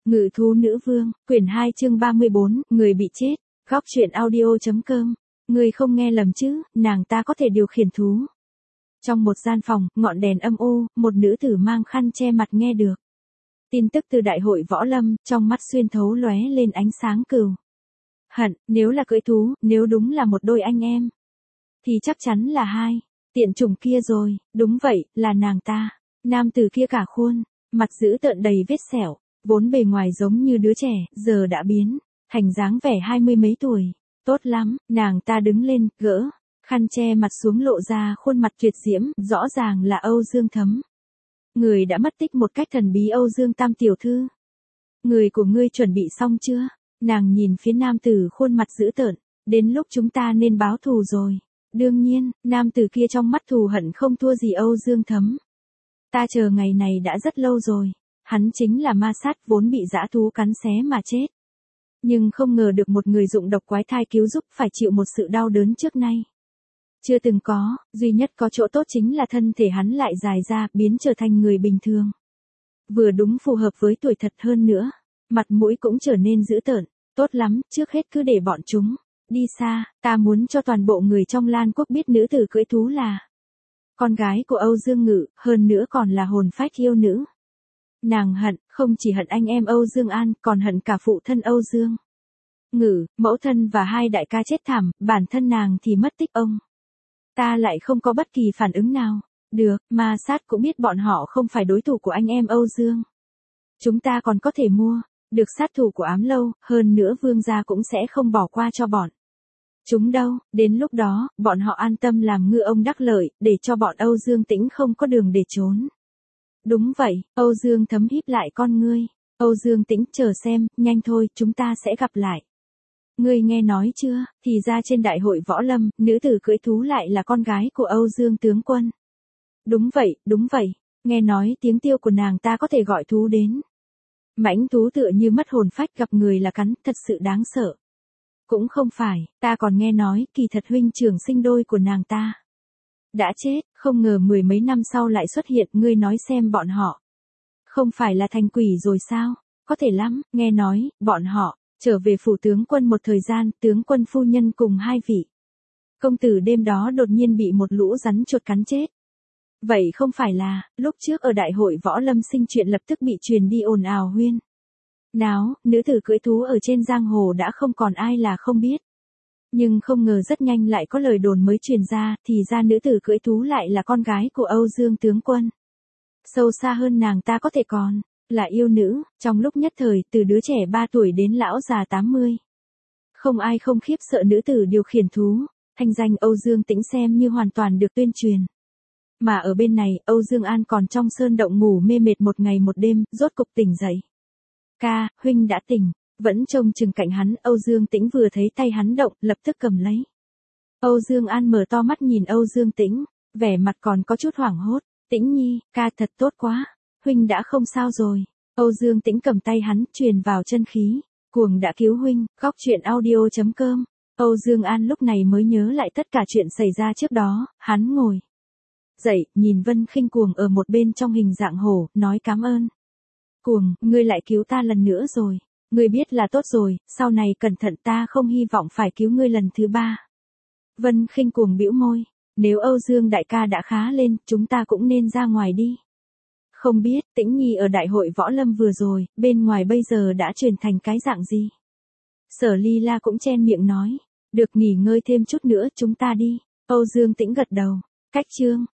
Ngự thú nữ vương, quyển 2 chương 34, người bị chết, góc truyện audio.com. Người không nghe lầm chứ, nàng ta có thể điều khiển thú. Trong một gian phòng, ngọn đèn âm u, một nữ tử mang khăn che mặt nghe được tin tức từ đại hội võ lâm, trong mắt xuyên thấu lóe lên ánh sáng cừu hận. Nếu là cưỡi thú, nếu đúng là một đôi anh em, thì chắc chắn là hai tiện chủng kia rồi. Đúng vậy, là nàng ta. Nam tử kia cả khuôn mặt dữ tợn đầy vết sẹo, vốn bề ngoài giống như đứa trẻ, giờ đã biến thành dáng vẻ 20 mấy tuổi. Tốt lắm, nàng ta đứng lên, gỡ khăn che mặt xuống lộ ra khuôn mặt tuyệt diễm, rõ ràng là Âu Dương Thấm. Người đã mất tích một cách thần bí. Âu Dương Tam tiểu thư, người của ngươi chuẩn bị xong chưa? Nàng nhìn phía nam tử khuôn mặt dữ tợn. Đến lúc chúng ta nên báo thù rồi. Đương nhiên, nam tử kia trong mắt thù hận không thua gì Âu Dương Thấm. Ta chờ ngày này đã rất lâu rồi. Hắn chính là ma sát vốn bị dã thú cắn xé mà chết. Nhưng không ngờ được một người dụng độc quái thai cứu giúp phải chịu một sự đau đớn trước nay chưa từng có. Duy nhất có chỗ tốt chính là thân thể hắn lại dài ra, biến trở thành người bình thường. Vừa đúng phù hợp với tuổi thật, hơn nữa mặt mũi cũng trở nên dữ tợn. Tốt lắm, trước hết cứ để bọn chúng đi xa. Ta muốn cho toàn bộ người trong Lan Quốc biết nữ tử cưỡi thú là con gái của Âu Dương Ngự, hơn nữa còn là hồn phách yêu nữ. Nàng hận, không chỉ hận anh em Âu Dương An, còn hận cả phụ thân Âu Dương Ngự, mẫu thân và hai đại ca chết thảm, bản thân nàng thì mất tích. Ông ta lại không có bất kỳ phản ứng nào. Được, ma sát cũng biết bọn họ không phải đối thủ của anh em Âu Dương. Chúng ta còn có thể mua được sát thủ của Ám Lâu, hơn nữa vương gia cũng sẽ không bỏ qua cho bọn chúng đâu. Đến lúc đó, bọn họ an tâm làm ngư ông đắc lợi, để cho bọn Âu Dương Tĩnh không có đường để trốn. Đúng vậy, Âu Dương Thấm híp lại con ngươi. Âu Dương Tĩnh, chờ xem, nhanh thôi, chúng ta sẽ gặp lại. Ngươi nghe nói chưa, thì ra trên đại hội võ lâm, nữ tử cưỡi thú lại là con gái của Âu Dương tướng quân. Đúng vậy, đúng vậy. Nghe nói tiếng tiêu của nàng ta có thể gọi thú đến. Mãnh thú tựa như mất hồn phách, gặp người là cắn, thật sự đáng sợ. Cũng không phải, ta còn nghe nói, kỳ thật huynh trưởng sinh đôi của nàng ta đã chết, không ngờ 10 mấy năm sau lại xuất hiện. Ngươi nói xem, bọn họ không phải là thành quỷ rồi sao? Có thể lắm, nghe nói, bọn họ trở về phủ tướng quân một thời gian, tướng quân phu nhân cùng hai vị công tử đêm đó đột nhiên bị một lũ rắn chuột cắn chết. Vậy không phải là, lúc trước ở đại hội võ lâm sinh chuyện lập tức bị truyền đi ồn ào huyên náo, nữ tử cưỡi thú ở trên giang hồ đã không còn ai là không biết. Nhưng không ngờ rất nhanh lại có lời đồn mới truyền ra, thì ra nữ tử cưỡi thú lại là con gái của Âu Dương tướng quân. Sâu xa hơn, nàng ta có thể còn là yêu nữ. Trong lúc nhất thời, từ đứa trẻ 3 tuổi đến lão già 80, không ai không khiếp sợ nữ tử điều khiển thú. Thanh danh Âu Dương Tĩnh xem như hoàn toàn được tuyên truyền. Mà ở bên này, Âu Dương An còn trong sơn động ngủ mê mệt một ngày một đêm, rốt cục tỉnh dậy. Ca, huynh đã tỉnh. Vẫn trông chừng cạnh hắn. Âu Dương Tĩnh vừa thấy tay hắn động, lập tức cầm lấy. Âu Dương An mở to mắt nhìn Âu Dương Tĩnh, vẻ mặt còn có chút hoảng hốt. Tĩnh nhi, ca thật tốt quá. Huynh đã không sao rồi. Âu Dương Tĩnh cầm tay hắn, truyền vào chân khí. Cuồng đã cứu huynh. Góc truyện audio.com. Âu Dương An lúc này mới nhớ lại tất cả chuyện xảy ra trước đó. Hắn ngồi dậy, nhìn Vân Khinh Cuồng ở một bên trong hình dạng hổ, nói cảm ơn. Cuồng, ngươi lại cứu ta lần nữa rồi. Ngươi biết là tốt rồi, sau này cẩn thận, ta không hy vọng phải cứu ngươi lần thứ 3. Vân Khinh Cuồng bĩu môi. Nếu Âu Dương đại ca đã khá lên, chúng ta cũng nên ra ngoài đi. Không biết, Tĩnh nhi ở đại hội võ lâm vừa rồi, bên ngoài bây giờ đã chuyển thành cái dạng gì? Sở Ly La cũng chen miệng nói. Được, nghỉ ngơi thêm chút nữa, chúng ta đi. Âu Dương Tĩnh gật đầu. Cách chương